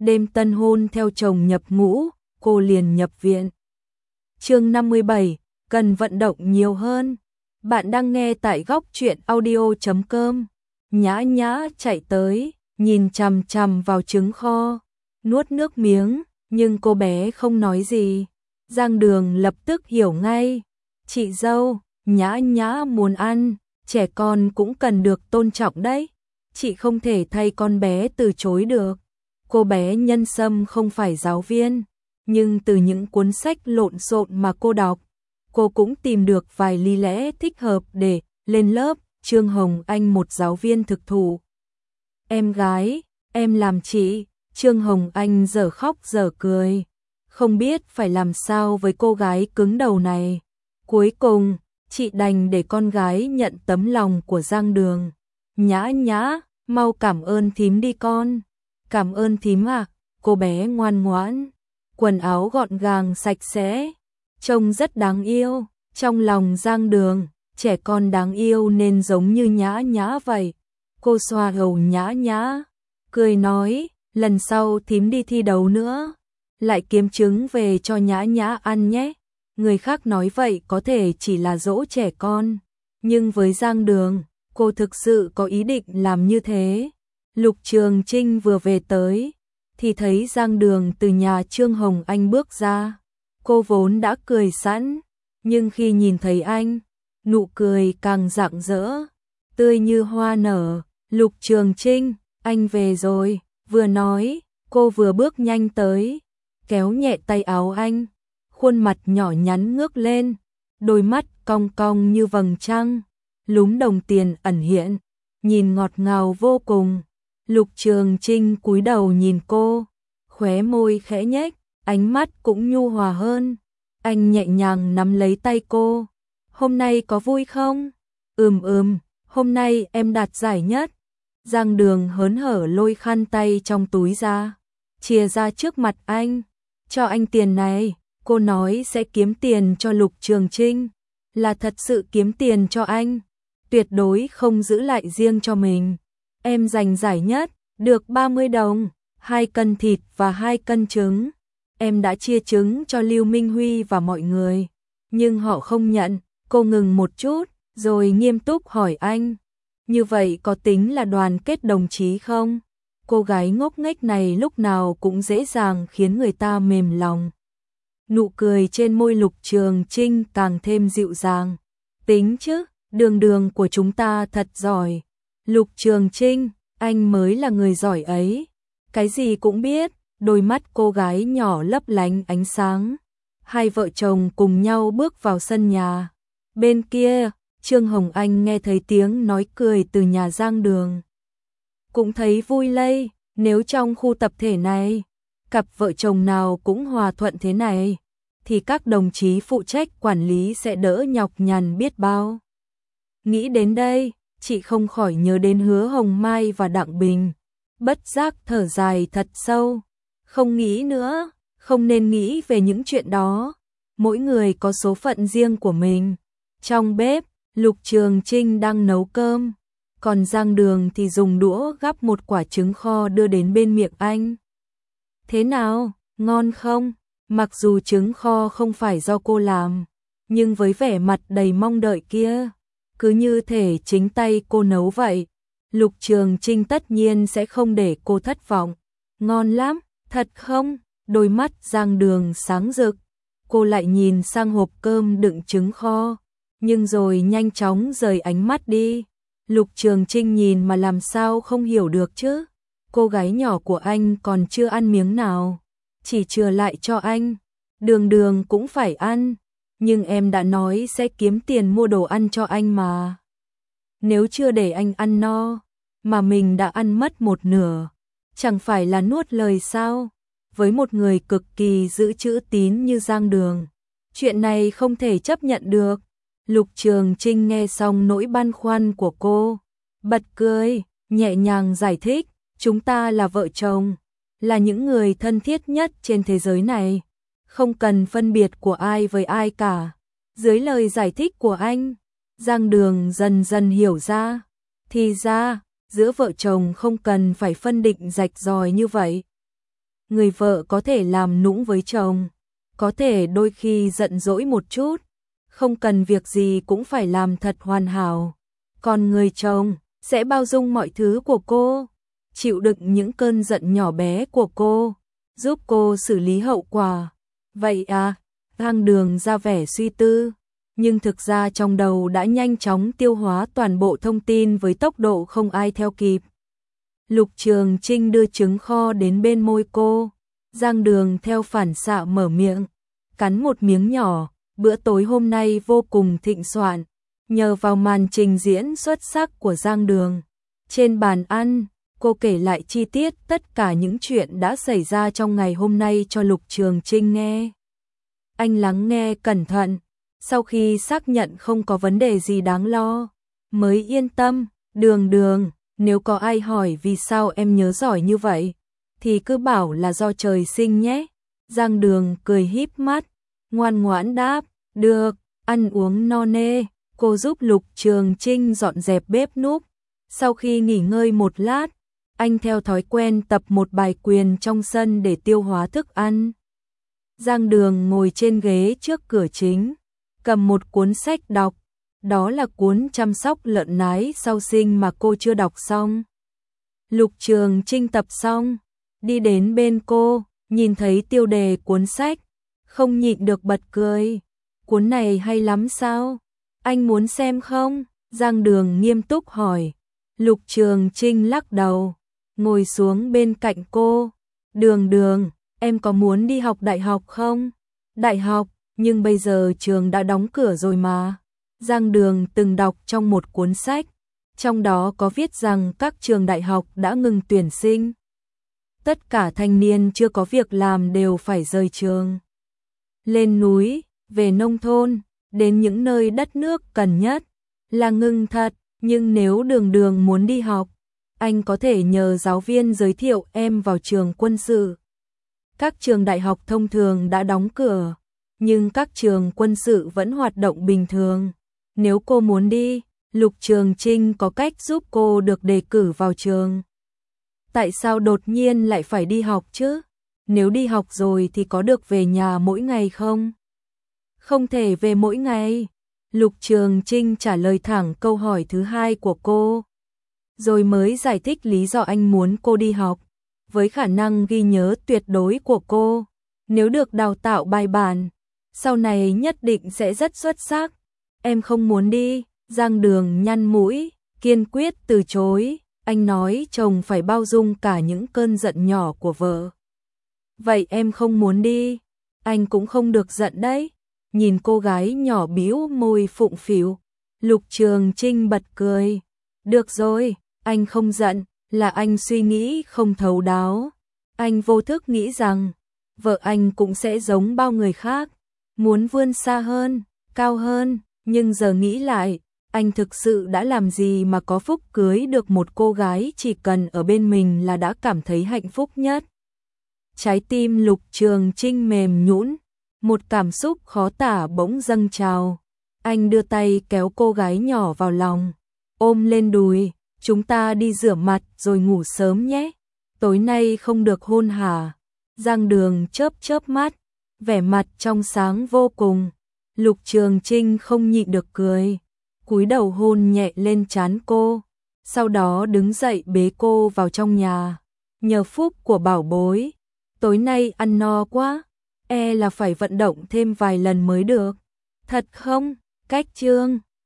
đêm tân hôn theo chồng nhập ngũ, cô liền nhập viện. Chương 57, cần vận động nhiều hơn. Bạn đang nghe tại góc truyện audio.com. Nhã Nhã chạy tới, nhìn chằm chằm vào trứng kho, nuốt nước miếng, nhưng cô bé không nói gì. Giang Đường lập tức hiểu ngay. Chị dâu, Nhã Nhã muốn ăn, trẻ con cũng cần được tôn trọng đấy. Chị không thể thay con bé từ chối được. Cô bé Nhân Sâm không phải giáo viên, nhưng từ những cuốn sách lộn xộn mà cô đọc, cô cũng tìm được vài lý lẽ thích hợp để lên lớp. Trương Hồng Anh một giáo viên thực thụ. Em gái, em làm chị. Trương Hồng Anh dở khóc dở cười, không biết phải làm sao với cô gái cứng đầu này. Cuối cùng, chị đành để con gái nhận tấm lòng của Giang Đường. Nhã Nhã, mau cảm ơn thím đi con. Cảm ơn thím à? Cô bé ngoan ngoãn, quần áo gọn gàng sạch sẽ, trông rất đáng yêu. Trong lòng Giang Đường, trẻ con đáng yêu nên giống như Nhã Nhã vậy. Cô xoa đầu Nhã Nhã, cười nói, lần sau thím đi thi đấu nữa, lại kiếm trứng về cho Nhã Nhã ăn nhé. Người khác nói vậy có thể chỉ là dỗ trẻ con, nhưng với Giang Đường, cô thực sự có ý định làm như thế. Lục Trường Trinh vừa về tới, thì thấy Giang Đường từ nhà Trương Hồng Anh bước ra. Cô vốn đã cười sẵn, nhưng khi nhìn thấy anh, nụ cười càng rạng rỡ, tươi như hoa nở. Lục Trường Trinh, anh về rồi. Vừa nói, cô vừa bước nhanh tới, kéo nhẹ tay áo anh, khuôn mặt nhỏ nhắn ngước lên, đôi mắt cong cong như vầng trăng, lúm đồng tiền ẩn hiện, nhìn ngọt ngào vô cùng. Lục Trường Trinh cúi đầu nhìn cô, khóe môi khẽ nhếch, ánh mắt cũng nhu hòa hơn. Anh nhẹ nhàng nắm lấy tay cô. Hôm nay có vui không? Hôm nay em đạt giải nhất. Giang Đường hớn hở lôi khăn tay trong túi ra, chìa ra trước mặt anh. Cho anh tiền này. Cô nói sẽ kiếm tiền cho Lục Trường Trinh, là thật sự kiếm tiền cho anh, tuyệt đối không giữ lại riêng cho mình. Em giành giải nhất, được 30 đồng, 2 cân thịt và 2 cân trứng. Em đã chia trứng cho Lưu Minh Huy và mọi người, nhưng họ không nhận. Cô ngừng một chút, rồi nghiêm túc hỏi anh, như vậy có tính là đoàn kết đồng chí không? Cô gái ngốc nghếch này lúc nào cũng dễ dàng khiến người ta mềm lòng. Nụ cười trên môi Lục Trường Trinh càng thêm dịu dàng. Tính chứ, Đường Đường của chúng ta thật giỏi. Lục Trường Trinh, anh mới là người giỏi ấy. Cái gì cũng biết. Đôi mắt cô gái nhỏ lấp lánh ánh sáng. Hai vợ chồng cùng nhau bước vào sân nhà. Bên kia, Trương Hồng Anh nghe thấy tiếng nói cười từ nhà Giang Đường, cũng thấy vui lây. Nếu trong khu tập thể này, cặp vợ chồng nào cũng hòa thuận thế này, thì các đồng chí phụ trách quản lý sẽ đỡ nhọc nhằn biết bao. Nghĩ đến đây, chị không khỏi nhớ đến Hứa Hồng Mai và Đặng Bình, bất giác thở dài thật sâu. Không nghĩ nữa, không nên nghĩ về những chuyện đó. Mỗi người có số phận riêng của mình. Trong bếp, Lục Trường Trinh đang nấu cơm, còn Giang Đường thì dùng đũa gắp một quả trứng kho đưa đến bên miệng anh. Thế nào, ngon không? Mặc dù trứng kho không phải do cô làm, nhưng với vẻ mặt đầy mong đợi kia, cứ như thể chính tay cô nấu vậy, Lục Trường Trinh tất nhiên sẽ không để cô thất vọng. Ngon lắm, thật không? Đôi mắt Giang Đường sáng rực, cô lại nhìn sang hộp cơm đựng trứng kho, nhưng rồi nhanh chóng rời ánh mắt đi. Lục Trường Trinh nhìn mà làm sao không hiểu được chứ? Cô gái nhỏ của anh còn chưa ăn miếng nào, chỉ chừa lại cho anh. Đường Đường cũng phải ăn, nhưng em đã nói sẽ kiếm tiền mua đồ ăn cho anh mà. Nếu chưa để anh ăn no, mà mình đã ăn mất một nửa, chẳng phải là nuốt lời sao? Với một người cực kỳ giữ chữ tín như Giang Đường, chuyện này không thể chấp nhận được. Lục Trường Trinh nghe xong nỗi băn khoăn của cô, bật cười, nhẹ nhàng giải thích, chúng ta là vợ chồng, là những người thân thiết nhất trên thế giới này, không cần phân biệt của ai với ai cả. Dưới lời giải thích của anh, Giang Đường dần dần hiểu ra, thì ra, giữa vợ chồng không cần phải phân định rạch ròi như vậy. người vợ có thể làm nũng với chồng, có thể đôi khi giận dỗi một chút, không cần việc gì cũng phải làm thật hoàn hảo. Còn người chồng sẽ bao dung mọi thứ của cô, chịu đựng những cơn giận nhỏ bé của cô, giúp cô xử lý hậu quả. Vậy à? Giang Đường ra vẻ suy tư, nhưng thực ra trong đầu đã nhanh chóng tiêu hóa toàn bộ thông tin với tốc độ không ai theo kịp. Lục Trường Trinh đưa trứng kho đến bên môi cô, Giang Đường theo phản xạ mở miệng, cắn một miếng nhỏ. Bữa tối hôm nay vô cùng thịnh soạn, nhờ vào màn trình diễn xuất sắc của Giang Đường. Trên bàn ăn, cô kể lại chi tiết tất cả những chuyện đã xảy ra trong ngày hôm nay cho Lục Trường Trinh nghe. Anh lắng nghe cẩn thận, sau khi xác nhận không có vấn đề gì đáng lo, mới yên tâm. Đường, nếu có ai hỏi vì sao em nhớ giỏi như vậy, thì cứ bảo là do trời sinh nhé. Giang Đường cười híp mắt, ngoan ngoãn đáp, được, ăn uống no nê. Cô giúp Lục Trường Trinh dọn dẹp bếp núc. Sau khi nghỉ ngơi một lát, anh theo thói quen tập một bài quyền trong sân để tiêu hóa thức ăn. Giang Đường ngồi trên ghế trước cửa chính, cầm một cuốn sách đọc. Đó là cuốn chăm sóc lợn nái sau sinh mà cô chưa đọc xong. Lục Trường Trinh tập xong, đi đến bên cô, nhìn thấy tiêu đề cuốn sách, không nhịn được bật cười. Cuốn này hay lắm sao? Anh muốn xem không? Giang Đường nghiêm túc hỏi. Lục Trường Trinh lắc đầu, ngồi xuống bên cạnh cô. Đường, em có muốn đi học đại học không? Đại học, nhưng bây giờ trường đã đóng cửa rồi mà. Giang Đường từng đọc trong một cuốn sách, trong đó có viết rằng các trường đại học đã ngừng tuyển sinh. Tất cả thanh niên chưa có việc làm đều phải rời trường. Lên núi, về nông thôn, đến những nơi đất nước cần nhất, là ngừng thật. Nhưng nếu Đường muốn đi học, anh có thể nhờ giáo viên giới thiệu em vào trường quân sự. Các trường đại học thông thường đã đóng cửa, nhưng các trường quân sự vẫn hoạt động bình thường. Nếu cô muốn đi, Lục Trường Trinh có cách giúp cô được đề cử vào trường. Tại sao đột nhiên lại phải đi học chứ? Nếu đi học rồi thì có được về nhà mỗi ngày không? Không thể về mỗi ngày. Lục Trường Trinh trả lời thẳng câu hỏi thứ hai của cô, rồi mới giải thích lý do anh muốn cô đi học. Với khả năng ghi nhớ tuyệt đối của cô, nếu được đào tạo bài bản, sau này nhất định sẽ rất xuất sắc. Em không muốn đi. Giang Đường nhăn mũi, kiên quyết từ chối. Anh nói chồng phải bao dung cả những cơn giận nhỏ của vợ. Vậy em không muốn đi, anh cũng không được giận đấy. Nhìn cô gái nhỏ bĩu môi phụng phịu, Lục Trường Trinh bật cười. Được rồi, anh không giận, là anh suy nghĩ không thấu đáo. Anh vô thức nghĩ rằng vợ anh cũng sẽ giống bao người khác, muốn vươn xa hơn, cao hơn. Nhưng giờ nghĩ lại, anh thực sự đã làm gì mà có phúc cưới được một cô gái chỉ cần ở bên mình là đã cảm thấy hạnh phúc nhất. Trái tim Lục Trường Trinh mềm nhũn, một cảm xúc khó tả bỗng dâng trào. Anh đưa tay kéo cô gái nhỏ vào lòng, ôm lên đùi. Chúng ta đi rửa mặt rồi ngủ sớm nhé. Tối nay không được hôn hả? Giang Đường chớp mắt, vẻ mặt trong sáng vô cùng. Lục Trường Trinh không nhịn được cười, cúi đầu hôn nhẹ lên trán cô, sau đó đứng dậy bế cô vào trong nhà. Nhờ phúc của bảo bối, tối nay ăn no quá, là phải vận động thêm vài lần mới được. Thật không? Cách chương